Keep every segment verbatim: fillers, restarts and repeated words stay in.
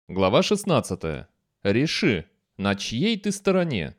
Глава шестнадцатая. Реши, на чьей ты стороне.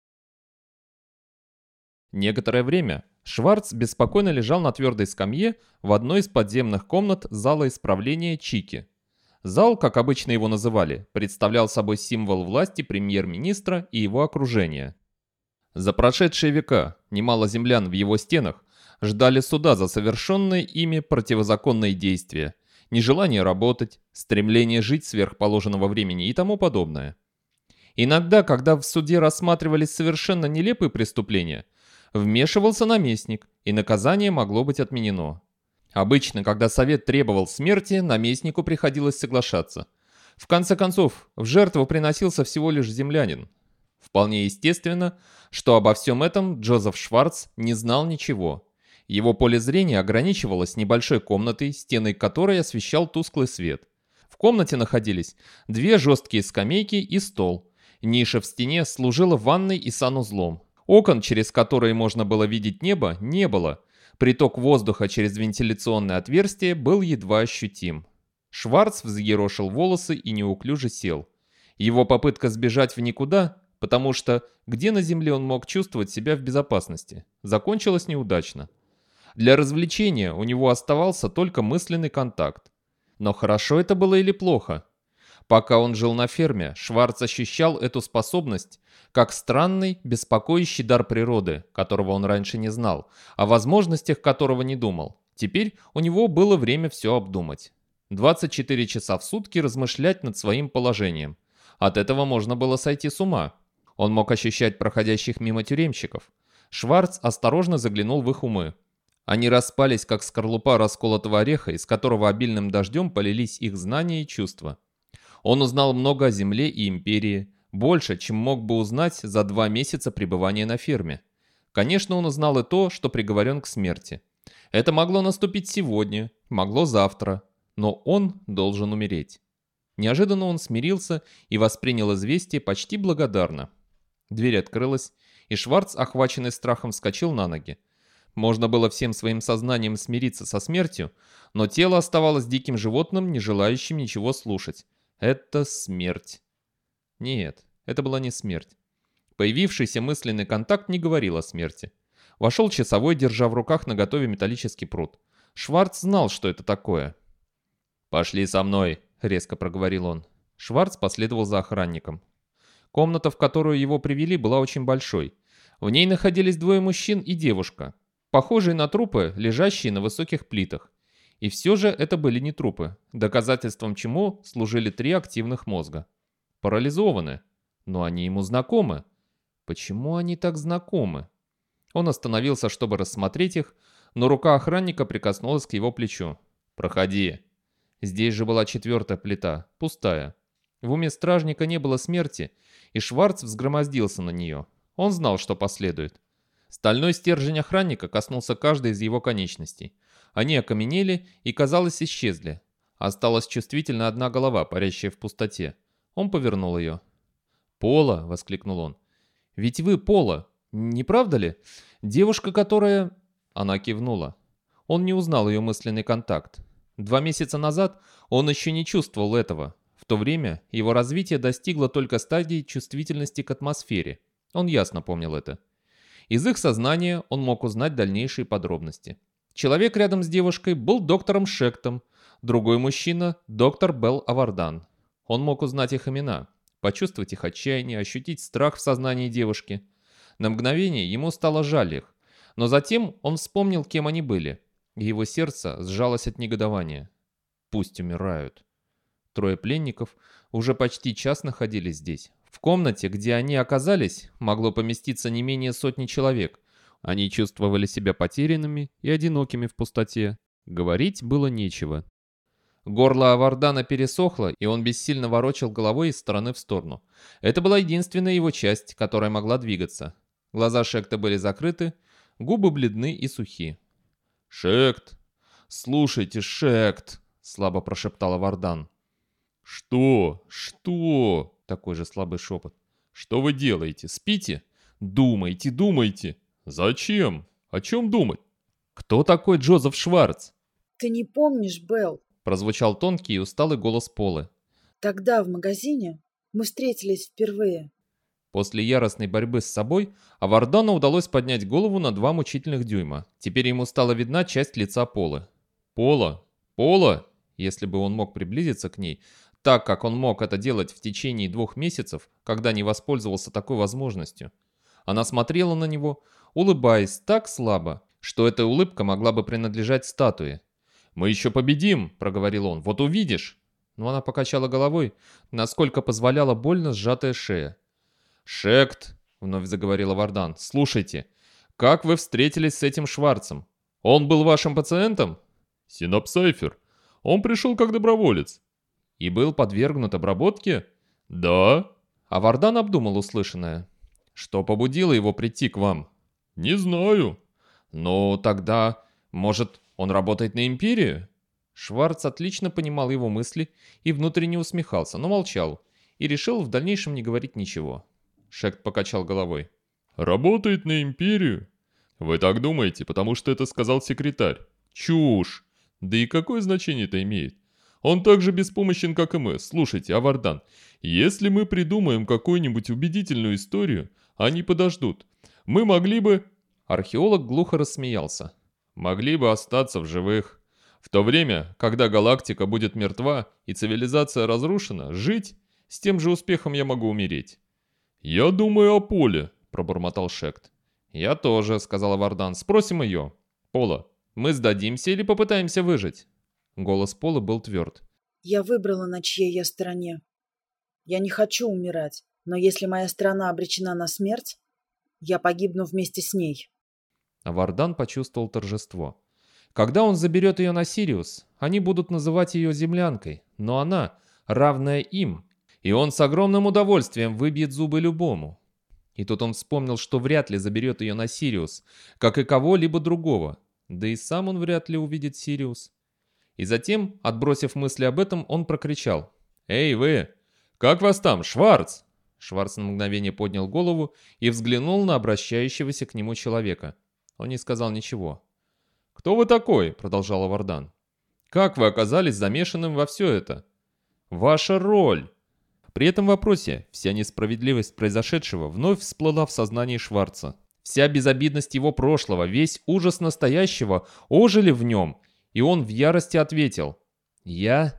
Некоторое время Шварц беспокойно лежал на твердой скамье в одной из подземных комнат зала исправления Чики. Зал, как обычно его называли, представлял собой символ власти премьер-министра и его окружения. За прошедшие века немало землян в его стенах ждали суда за совершенные ими противозаконные действия, нежелание работать, стремление жить сверх положенного времени и тому подобное. Иногда, когда в суде рассматривались совершенно нелепые преступления, вмешивался наместник, и наказание могло быть отменено. Обычно, когда совет требовал смерти, наместнику приходилось соглашаться. В конце концов, в жертву приносился всего лишь землянин. Вполне естественно, что обо всем этом Джозеф Шварц не знал ничего. Его поле зрения ограничивалось небольшой комнатой, стены которой освещал тусклый свет. В комнате находились две жесткие скамейки и стол. Ниша в стене служила ванной и санузлом. Окон, через которые можно было видеть небо, не было. Приток воздуха через вентиляционное отверстие был едва ощутим. Шварц взъерошил волосы и неуклюже сел. Его попытка сбежать в никуда, потому что где на земле он мог чувствовать себя в безопасности, закончилась неудачно. Для развлечения у него оставался только мысленный контакт. Но хорошо это было или плохо? Пока он жил на ферме, Шварц ощущал эту способность как странный, беспокоящий дар природы, которого он раньше не знал, о возможностях которого не думал. Теперь у него было время все обдумать. двадцать четыре часа в сутки размышлять над своим положением. От этого можно было сойти с ума. Он мог ощущать проходящих мимо тюремщиков. Шварц осторожно заглянул в их умы. Они распались, как скорлупа расколотого ореха, из которого обильным дождем полились их знания и чувства. Он узнал много о земле и империи, больше, чем мог бы узнать за два месяца пребывания на ферме. Конечно, он узнал и то, что приговорен к смерти. Это могло наступить сегодня, могло завтра, но он должен умереть. Неожиданно он смирился и воспринял известие почти благодарно. Дверь открылась, и Шварц, охваченный страхом, вскочил на ноги. Можно было всем своим сознанием смириться со смертью, но тело оставалось диким животным, не желающим ничего слушать. Это смерть. Нет, это была не смерть. Появившийся мысленный контакт не говорил о смерти. Вошел часовой, держа в руках наготове металлический прут. Шварц знал, что это такое. «Пошли со мной», — резко проговорил он. Шварц последовал за охранником. Комната, в которую его привели, была очень большой. В ней находились двое мужчин и девушка, похожие на трупы, лежащие на высоких плитах. И все же это были не трупы, доказательством чему служили три активных мозга. Парализованы, но они ему знакомы. Почему они так знакомы? Он остановился, чтобы рассмотреть их, но рука охранника прикоснулась к его плечу. «Проходи». Здесь же была четвертая плита, пустая. В уме стражника не было смерти, и Шварц взгромоздился на нее. Он знал, что последует. Стальной стержень охранника коснулся каждой из его конечностей. Они окаменели и, казалось, исчезли. Осталась чувствительно одна голова, парящая в пустоте. Он повернул ее. «Пола!» — воскликнул он. «Ведь вы Пола, не правда ли? Девушка, которая...» Она кивнула. Он не узнал ее мысленный контакт. Два месяца назад он еще не чувствовал этого. В то время его развитие достигло только стадии чувствительности к атмосфере. Он ясно помнил это. Из их сознания он мог узнать дальнейшие подробности. Человек рядом с девушкой был доктором Шектом, другой мужчина – доктор Белл Авардан. Он мог узнать их имена, почувствовать их отчаяние, ощутить страх в сознании девушки. На мгновение ему стало жаль их, но затем он вспомнил, кем они были, и его сердце сжалось от негодования. Пусть умирают. Трое пленников уже почти час находились здесь. В комнате, где они оказались, могло поместиться не менее сотни человек. Они чувствовали себя потерянными и одинокими в пустоте. Говорить было нечего. Горло Авардана пересохло, и он бессильно ворочал головой из стороны в сторону. Это была единственная его часть, которая могла двигаться. Глаза Шекта были закрыты, губы бледны и сухи. «Шект! Слушайте, Шект!» — слабо прошептал Авардан. «Что? Что?» — такой же слабый шепот. «Что вы делаете? Спите? Думайте, думайте. Зачем? О чем думать? Кто такой Джозеф Шварц?» «Ты не помнишь, Белл?» — прозвучал тонкий и усталый голос Полы. Тогда в магазине мы встретились впервые. После яростной борьбы с собой Авардану удалось поднять голову на два мучительных дюйма. Теперь ему стала видна часть лица Полы. «Пола! Пола!» Если бы он мог приблизиться к ней, так как он мог это делать в течение двух месяцев, когда не воспользовался такой возможностью. Она смотрела на него, улыбаясь так слабо, что эта улыбка могла бы принадлежать статуе. «Мы еще победим!» — проговорил он. «Вот увидишь!» Но она покачала головой, насколько позволяла больно сжатая шея. «Шект», — вновь заговорила Вардан, — «слушайте, как вы встретились с этим Шварцем? Он был вашим пациентом?» «Синапсайфер. Он пришел как доброволец». «И был подвергнут обработке?» «Да». А Вардан обдумал услышанное. «Что побудило его прийти к вам?» «Не знаю». «Ну, тогда, может, он работает на Империю?» Шварц отлично понимал его мысли и внутренне усмехался, но молчал и решил в дальнейшем не говорить ничего. Шект покачал головой. «Работает на Империю? Вы так думаете, потому что это сказал секретарь? Чушь! Да и какое значение это имеет? Он так же беспомощен, как и мы. Слушайте, Авардан, если мы придумаем какую-нибудь убедительную историю, они подождут. Мы могли бы...» Археолог глухо рассмеялся. «Могли бы остаться в живых. В то время, когда галактика будет мертва и цивилизация разрушена, жить, с тем же успехом я могу умереть». «Я думаю о Поле», — пробормотал Шект. «Я тоже», — сказала Вардан. «Спросим ее. Пола, мы сдадимся или попытаемся выжить?» Голос Полы был тверд. Я выбрала, на чьей я стороне. Я не хочу умирать, но если моя страна обречена на смерть, я погибну вместе с ней. А Вардан почувствовал торжество. Когда он заберет ее на Сириус, они будут называть ее землянкой, но она, равная им, и он с огромным удовольствием выбьет зубы любому. И тут он вспомнил, что вряд ли заберет ее на Сириус, как и кого-либо другого, да и сам он вряд ли увидит Сириус. И затем, отбросив мысли об этом, он прокричал: «Эй, вы! Как вас там, Шварц?» Шварц на мгновение поднял голову и взглянул на обращающегося к нему человека. Он не сказал ничего. «Кто вы такой?» — продолжала Вардан. «Как вы оказались замешанным во все это? Ваша роль!» При этом вопросе вся несправедливость произошедшего вновь всплыла в сознании Шварца. Вся безобидность его прошлого, весь ужас настоящего ожили в нем, и он в ярости ответил: «Я?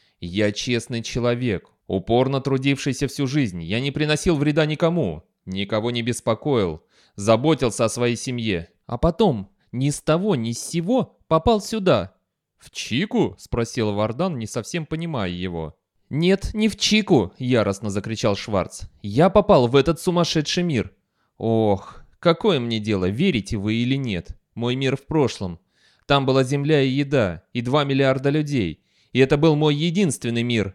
Я честный человек, упорно трудившийся всю жизнь. Я не приносил вреда никому, никого не беспокоил, заботился о своей семье. А потом, ни с того ни с сего, попал сюда». «В Чику?» — спросил Вардан, не совсем понимая его. «Нет, не в Чику!» — яростно закричал Шварц. «Я попал в этот сумасшедший мир. Ох, какое мне дело, верите вы или нет? Мой мир в прошлом. Там была земля и еда, и два миллиарда людей. И это был мой единственный мир».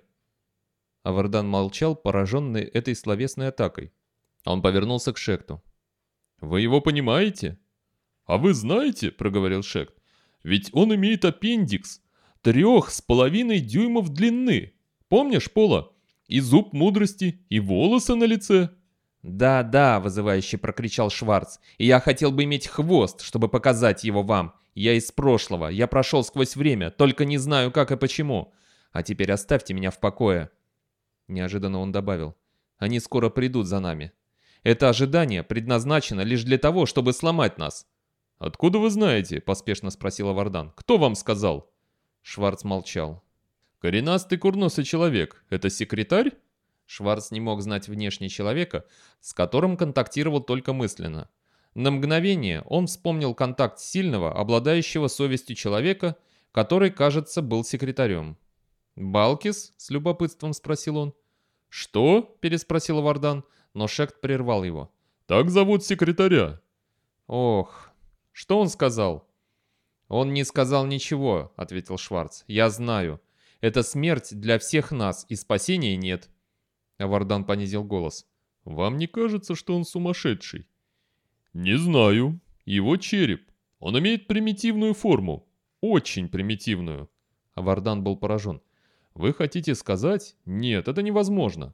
А Вардан молчал, пораженный этой словесной атакой. Он повернулся к Шекту. «Вы его понимаете?» «А вы знаете, — проговорил Шект, — ведь он имеет аппендикс трех с половиной дюймов длины. Помнишь, Пола? И зуб мудрости, и волосы на лице». «Да, да», — вызывающе прокричал Шварц. «И я хотел бы иметь хвост, чтобы показать его вам. Я из прошлого, я прошел сквозь время, только не знаю, как и почему. А теперь оставьте меня в покое». Неожиданно он добавил: «Они скоро придут за нами. Это ожидание предназначено лишь для того, чтобы сломать нас». «Откуда вы знаете?» — поспешно спросила Вардан. «Кто вам сказал?» Шварц молчал. «Коренастый курносый человек. Это секретарь?» Шварц не мог знать внешне человека, с которым контактировал только мысленно. На мгновение он вспомнил контакт сильного, обладающего совестью человека, который, кажется, был секретарем. «Балкис?» — с любопытством спросил он. «Что?» — переспросил Вардан, но Шект прервал его. «Так зовут секретаря». «Ох, что он сказал?» «Он не сказал ничего», — ответил Шварц. «Я знаю. Это смерть для всех нас, и спасения нет». А Вардан понизил голос. «Вам не кажется, что он сумасшедший?» «Не знаю. Его череп. Он имеет примитивную форму. Очень примитивную». А Вардан был поражен. «Вы хотите сказать? Нет, это невозможно».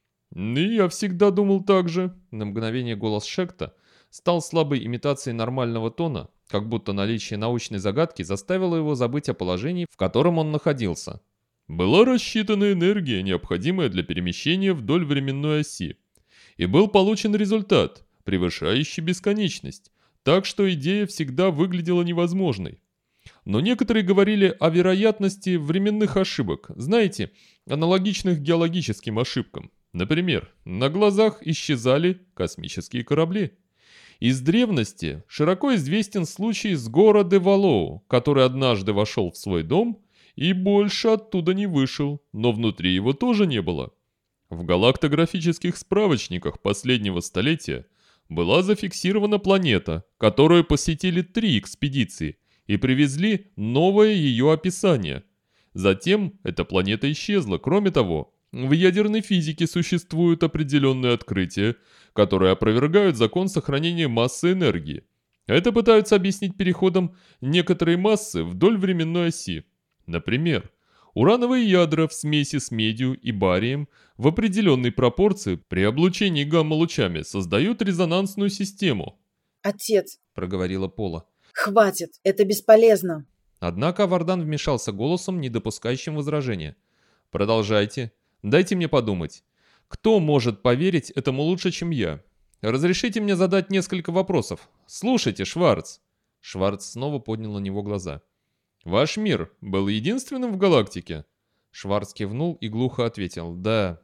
«И я всегда думал так же». На мгновение голос Шекта стал слабой имитацией нормального тона, как будто наличие научной загадки заставило его забыть о положении, в котором он находился. Была рассчитана энергия, необходимая для перемещения вдоль временной оси. И был получен результат, превышающий бесконечность, так что идея всегда выглядела невозможной. Но некоторые говорили о вероятности временных ошибок, знаете, аналогичных геологическим ошибкам. Например, на глазах исчезали космические корабли. Из древности широко известен случай с Гора де Валоу, который однажды вошел в свой дом и больше оттуда не вышел, но внутри его тоже не было. В галактографических справочниках последнего столетия была зафиксирована планета, которую посетили три экспедиции и привезли новое ее описание. Затем эта планета исчезла. Кроме того, в ядерной физике существуют определенные открытия, которые опровергают закон сохранения массы энергии. Это пытаются объяснить переходом некоторой массы вдоль временной оси. Например, урановые ядра в смеси с медью и барием в определенной пропорции при облучении гамма-лучами создают резонансную систему. «Отец», — проговорила Пола. «Хватит, это бесполезно». Однако Вардан вмешался голосом, не допускающим возражения. «Продолжайте. Дайте мне подумать. Кто может поверить этому лучше, чем я? Разрешите мне задать несколько вопросов. Слушайте, Шварц». Шварц снова поднял на него глаза. «Ваш мир был единственным в галактике?» Шварц кивнул и глухо ответил: «Да».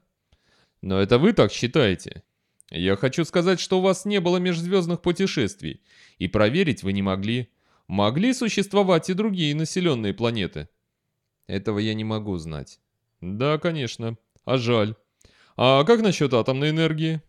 «Но это вы так считаете? Я хочу сказать, что у вас не было межзвездных путешествий, и проверить вы не могли. Могли существовать и другие населенные планеты?» «Этого я не могу знать». «Да, конечно. А жаль. А как насчет атомной энергии?»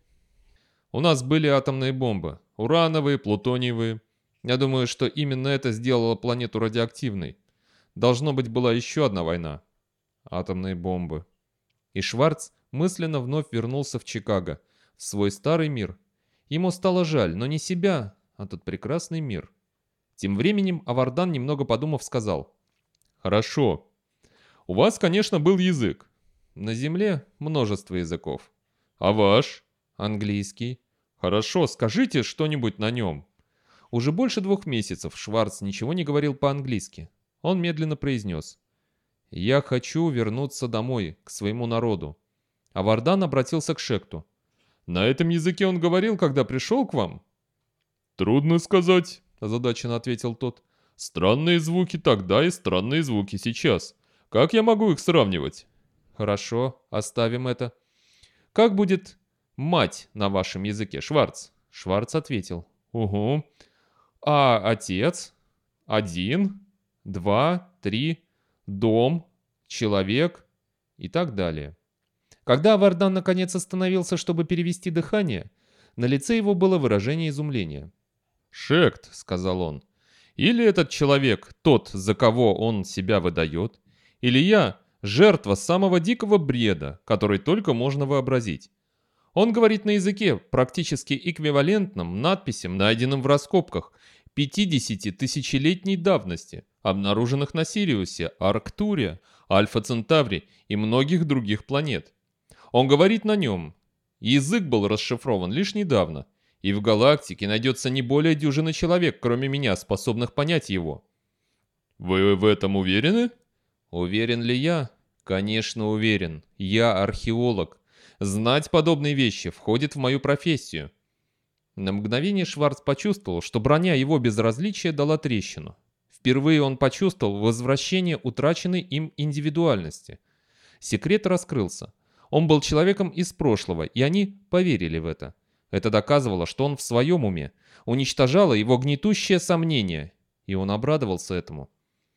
«У нас были атомные бомбы. Урановые, плутониевые. Я думаю, что именно это сделало планету радиоактивной. Должно быть, была еще одна война. Атомные бомбы». И Шварц мысленно вновь вернулся в Чикаго, в свой старый мир. Ему стало жаль, но не себя, а тот прекрасный мир. Тем временем Авардан, немного подумав, сказал: «Хорошо. У вас, конечно, был язык. На Земле множество языков. А ваш?» «Английский». «Хорошо, скажите что-нибудь на нем». Уже больше двух месяцев Шварц ничего не говорил по-английски. Он медленно произнес: «Я хочу вернуться домой, к своему народу». А Вардан обратился к Шекту. «На этом языке он говорил, когда пришел к вам?» «Трудно сказать», — озадаченно ответил тот. «Странные звуки тогда и странные звуки сейчас. Как я могу их сравнивать?» «Хорошо, оставим это. Как будет мать на вашем языке, Шварц?» Шварц ответил: «Угу. А отец? Один, два, три, дом, человек и так далее». Когда Вардан наконец остановился, чтобы перевести дыхание, на лице его было выражение изумления. «Шект», — сказал он, — «или этот человек тот, за кого он себя выдает, или я — жертва самого дикого бреда, который только можно вообразить. Он говорит на языке, практически эквивалентном надписям, найденным в раскопках пятидесятитысячелетней давности, обнаруженных на Сириусе, Арктуре, Альфа-Центавре и многих других планет. Он говорит на нем. Язык был расшифрован лишь недавно, и в галактике найдется не более дюжины человек, кроме меня, способных понять его». «Вы в этом уверены?» «Уверен ли я? Конечно, уверен. Я археолог. Знать подобные вещи входит в мою профессию». На мгновение Шварц почувствовал, что броня его безразличия дала трещину. Впервые он почувствовал возвращение утраченной им индивидуальности. Секрет раскрылся. Он был человеком из прошлого, и они поверили в это. Это доказывало, что он в своем уме, уничтожало его гнетущее сомнение, и он обрадовался этому.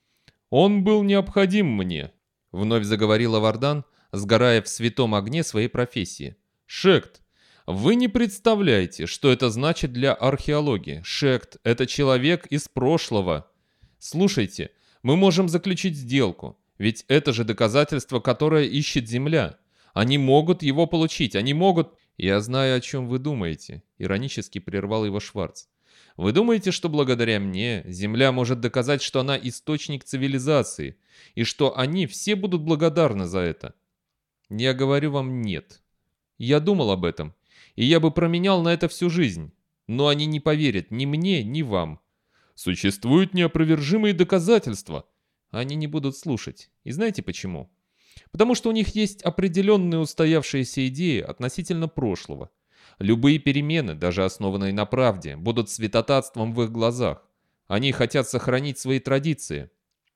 «Он был необходим мне», — вновь заговорил Вардан, сгорая в святом огне своей профессии. «Шект, вы не представляете, что это значит для археологии. Шект — это человек из прошлого. Слушайте, мы можем заключить сделку, ведь это же доказательство, которое ищет Земля. Они могут его получить, они могут...» «Я знаю, о чем вы думаете», — иронически прервал его Шварц. «Вы думаете, что благодаря мне Земля может доказать, что она источник цивилизации, и что они все будут благодарны за это? Я говорю вам нет. Я думал об этом, и я бы променял на это всю жизнь, но они не поверят ни мне, ни вам. Существуют неопровержимые доказательства». Они не будут слушать, и знаете почему? Потому что у них есть определенные устоявшиеся идеи относительно прошлого. Любые перемены, даже основанные на правде, будут святотатством в их глазах. Они хотят сохранить свои традиции.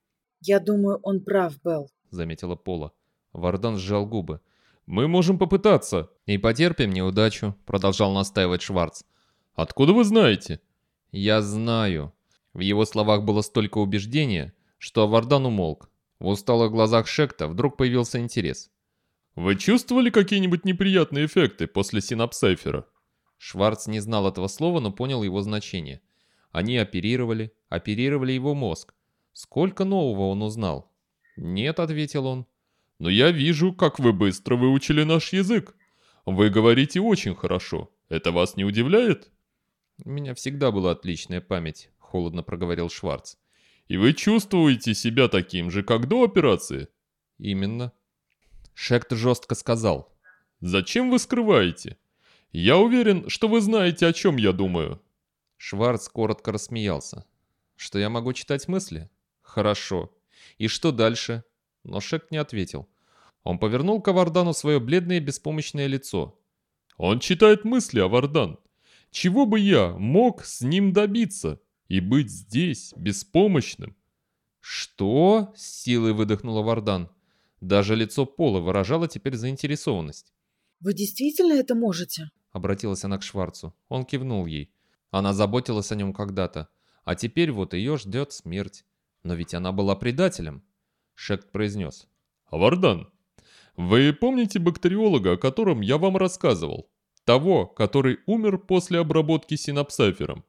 Я думаю, он прав, Белл. — заметила Пола. Вардан сжал губы. «Мы можем попытаться». «И потерпим неудачу», — продолжал настаивать Шварц. «Откуда вы знаете?» «Я знаю». В его словах было столько убеждения, что Вардан умолк. В усталых глазах Шекта вдруг появился интерес. «Вы чувствовали какие-нибудь неприятные эффекты после синапсайфера?» Шварц не знал этого слова, но понял его значение. Они оперировали, оперировали его мозг. Сколько нового он узнал? «Нет», — ответил он. «Но я вижу, как вы быстро выучили наш язык. Вы говорите очень хорошо. Это вас не удивляет?» «У меня всегда была отличная память», — холодно проговорил Шварц. «И вы чувствуете себя таким же, как до операции?» «Именно». Шект жестко сказал. «Зачем вы скрываете? Я уверен, что вы знаете, о чем я думаю». Шварц коротко рассмеялся. «Что я могу читать мысли? Хорошо. И что дальше?» Но Шект не ответил. Он повернул к Авардану свое бледное беспомощное лицо. «Он читает мысли, Авардан. Чего бы я мог с ним добиться и быть здесь, беспомощным?» «Что?» — с силой выдохнул Авардан. Даже лицо Пола выражало теперь заинтересованность. Вы действительно это можете? Обратилась она к Шварцу. Он кивнул ей. Она заботилась о нем когда-то. А теперь вот ее ждет смерть. Но ведь она была предателем. Шект произнес. «Авардан, вы помните бактериолога, о котором я вам рассказывал? Того, который умер после обработки синапсайфером?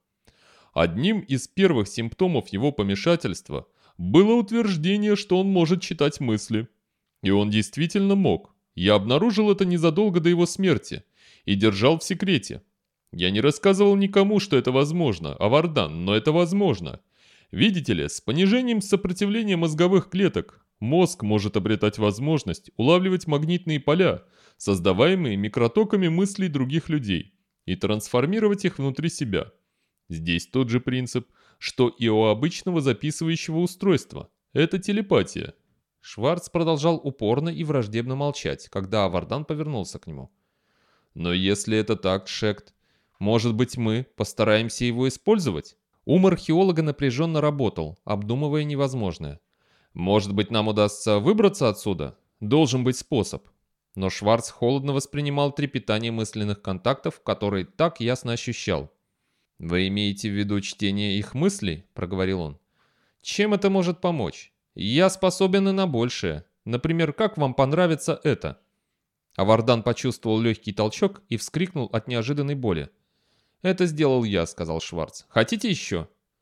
Одним из первых симптомов его помешательства было утверждение, что он может читать мысли. И он действительно мог. Я обнаружил это незадолго до его смерти и держал в секрете. Я не рассказывал никому, что это возможно, Авардан, но это возможно. Видите ли, с понижением сопротивления мозговых клеток мозг может обретать возможность улавливать магнитные поля, создаваемые микротоками мыслей других людей, и трансформировать их внутри себя. Здесь тот же принцип, что и у обычного записывающего устройства. Это телепатия». Шварц продолжал упорно и враждебно молчать, когда Авардан повернулся к нему. «Но если это так, Шект, может быть, мы постараемся его использовать?» Ум археолога напряженно работал, обдумывая невозможное. «Может быть, нам удастся выбраться отсюда? Должен быть способ». Но Шварц холодно воспринимал трепетание мысленных контактов, которые так ясно ощущал. «Вы имеете в виду чтение их мыслей?» – проговорил он. «Чем это может помочь? Я способен и на большее. Например, как вам понравится это?» Авардан почувствовал легкий толчок и вскрикнул от неожиданной боли. «Это сделал я», — сказал Шварц. «Хотите еще?»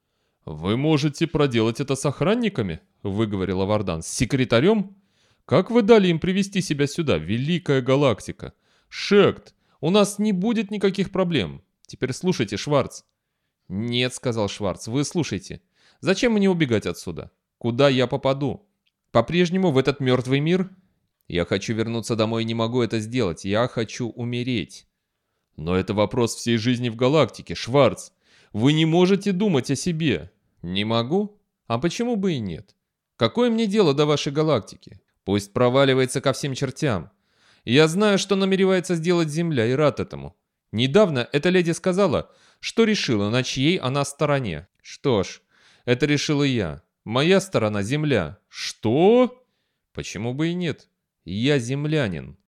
«Вы можете проделать это с охранниками?» — выговорил Авардан. «С секретарем? Как вы дали им привести себя сюда, великая галактика? Шект, у нас не будет никаких проблем. Теперь слушайте, Шварц». «Нет», — сказал Шварц, — «вы слушайте. Зачем мне убегать отсюда? Куда я попаду? По-прежнему в этот мертвый мир? Я хочу вернуться домой и не могу это сделать. Я хочу умереть». «Но это вопрос всей жизни в галактике, Шварц. Вы не можете думать о себе». «Не могу? А почему бы и нет? Какое мне дело до вашей галактики? Пусть проваливается ко всем чертям. Я знаю, что намеревается сделать Земля, и рад этому. Недавно эта леди сказала, что решила, на чьей она стороне. Что ж, это решила я. Моя сторона — Земля». «Что?» «Почему бы и нет? Я землянин».